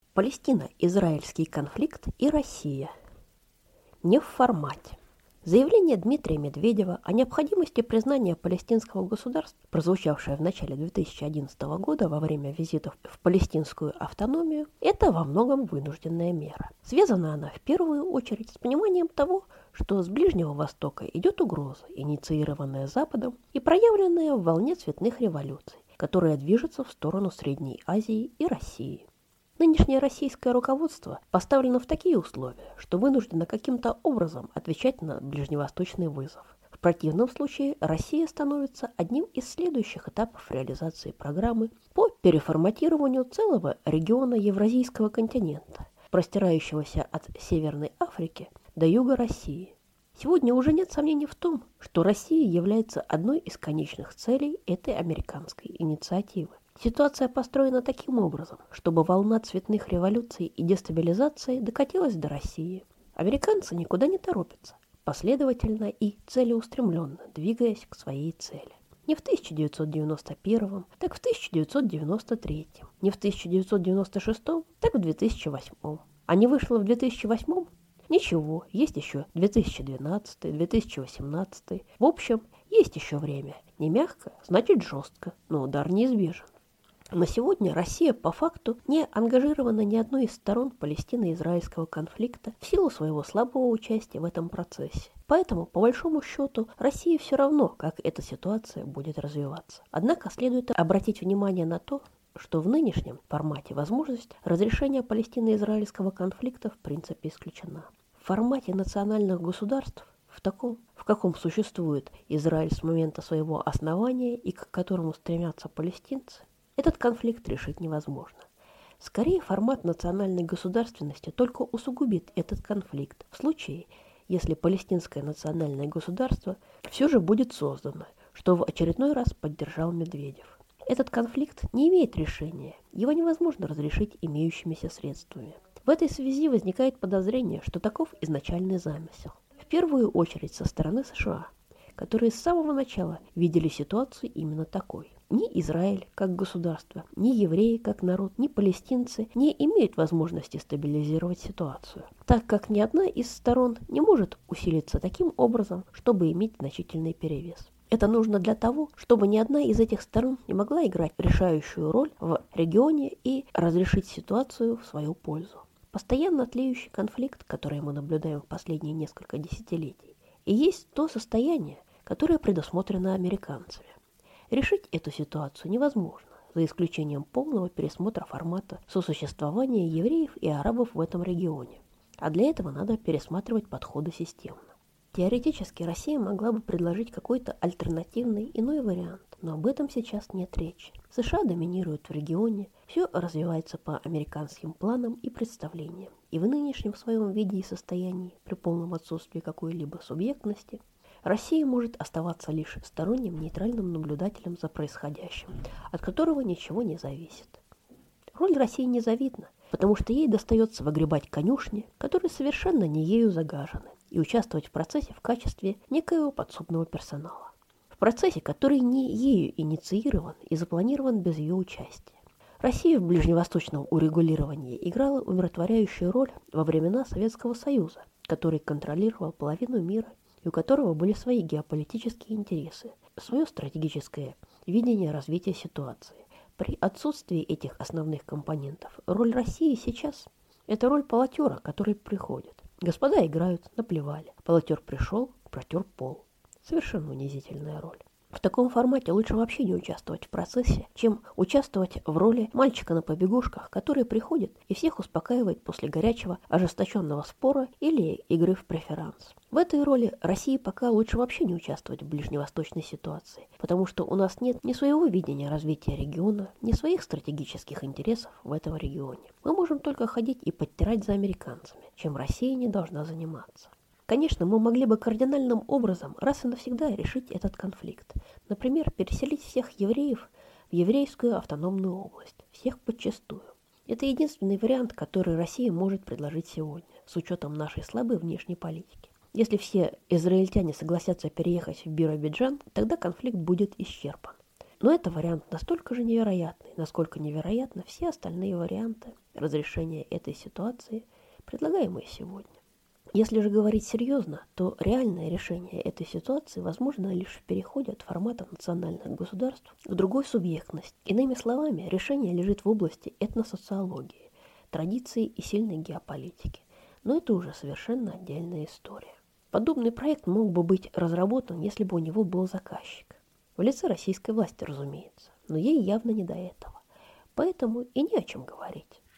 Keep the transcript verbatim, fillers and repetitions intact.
Палестино-израильский конфликт и Россия. Не в формате. Заявление Дмитрия Медведева о необходимости признания палестинского государства, прозвучавшее в начале две тысячи одиннадцатого года во время визитов в палестинскую автономию, это во многом вынужденная мера. Связана она в первую очередь с пониманием того, что с Ближнего Востока идет угроза, инициированная Западом и проявленная в волне цветных революций, которая движется в сторону Средней Азии и России. Нынешнее российское руководство поставлено в такие условия, что вынуждено каким-то образом отвечать на ближневосточный вызов. В противном случае Россия становится одним из следующих этапов реализации программы по переформатированию целого региона Евразийского континента, простирающегося от Северной Африки до юга России. Сегодня уже нет сомнений в том, что Россия является одной из конечных целей этой американской инициативы. Ситуация построена таким образом, чтобы волна цветных революций и дестабилизации докатилась до России. Американцы никуда не торопятся, последовательно и целеустремленно двигаясь к своей цели. Не в тысяча девятьсот девяносто первом, так в тысяча девятьсот девяносто третьем, не в тысяча девятьсот девяносто шестом, так в две тысячи восьмом. А не вышло в две тысячи восьмом? Ничего, есть еще две тысячи двенадцатый, две тысячи восемнадцатый. В общем, есть еще время. Не мягко, значит жестко, но удар неизбежен. На сегодня Россия по факту не ангажирована ни одной из сторон палестино-израильского конфликта в силу своего слабого участия в этом процессе. Поэтому, по большому счету, России все равно, как эта ситуация будет развиваться. Однако следует обратить внимание на то, что в нынешнем формате возможность разрешения палестино-израильского конфликта в принципе исключена. В формате национальных государств, в таком, в каком существует Израиль с момента своего основания и к которому стремятся палестинцы, этот конфликт решить невозможно. Скорее, формат национальной государственности только усугубит этот конфликт в случае, если палестинское национальное государство все же будет создано, что в очередной раз поддержал Медведев. Этот конфликт не имеет решения, его невозможно разрешить имеющимися средствами. В этой связи возникает подозрение, что таков изначальный замысел. В первую очередь со стороны США, которые с самого начала видели ситуацию именно такой. Ни Израиль как государство, ни евреи как народ, ни палестинцы не имеют возможности стабилизировать ситуацию, так как ни одна из сторон не может усилиться таким образом, чтобы иметь значительный перевес. Это нужно для того, чтобы ни одна из этих сторон не могла играть решающую роль в регионе и разрешить ситуацию в свою пользу. Постоянно тлеющий конфликт, который мы наблюдаем в последние несколько десятилетий, и есть то состояние, которое предусмотрено американцами. Решить эту ситуацию невозможно, за исключением полного пересмотра формата сосуществования евреев и арабов в этом регионе. А для этого надо пересматривать подходы системно. Теоретически Россия могла бы предложить какой-то альтернативный иной вариант, но об этом сейчас нет речи. США доминируют в регионе, все развивается по американским планам и представлениям. И в нынешнем своем виде и состоянии, при полном отсутствии какой-либо субъектности, Россия может оставаться лишь сторонним нейтральным наблюдателем за происходящим, от которого ничего не зависит. Роль России незавидна, потому что ей достается выгребать конюшни, которые совершенно не ею загажены, и участвовать в процессе в качестве некоего подсобного персонала. В процессе, который не ею инициирован и запланирован без ее участия. Россия в ближневосточном урегулировании играла умиротворяющую роль во времена Советского Союза, который контролировал половину мира и у которого были свои геополитические интересы, свое стратегическое видение развития ситуации. При отсутствии этих основных компонентов роль России сейчас – это роль полотера, который приходит. Господа играют, наплевали. Полотер пришел, протер пол. Совершенно унизительная роль. В таком формате лучше вообще не участвовать в процессе, чем участвовать в роли мальчика на побегушках, который приходит и всех успокаивает после горячего, ожесточенного спора или игры в преферанс. В этой роли России пока лучше вообще не участвовать в ближневосточной ситуации, потому что у нас нет ни своего видения развития региона, ни своих стратегических интересов в этом регионе. Мы можем только ходить и подтирать за американцами, чем Россия не должна заниматься. Конечно, мы могли бы кардинальным образом раз и навсегда решить этот конфликт. Например, переселить всех евреев в еврейскую автономную область, всех подчистую. Это единственный вариант, который Россия может предложить сегодня, с учетом нашей слабой внешней политики. Если все израильтяне согласятся переехать в Биробиджан, тогда конфликт будет исчерпан. Но это вариант настолько же невероятный, насколько невероятны все остальные варианты разрешения этой ситуации, предлагаемые сегодня. Если же говорить серьезно, то реальное решение этой ситуации возможно лишь в переходе от формата национальных государств к другой субъектности. Иными словами, решение лежит в области этносоциологии, традиций и сильной геополитики. Но это уже совершенно отдельная история. Подобный проект мог бы быть разработан, если бы у него был заказчик. В лице российской власти, разумеется, но ей явно не до этого. Поэтому и не о чем говорить.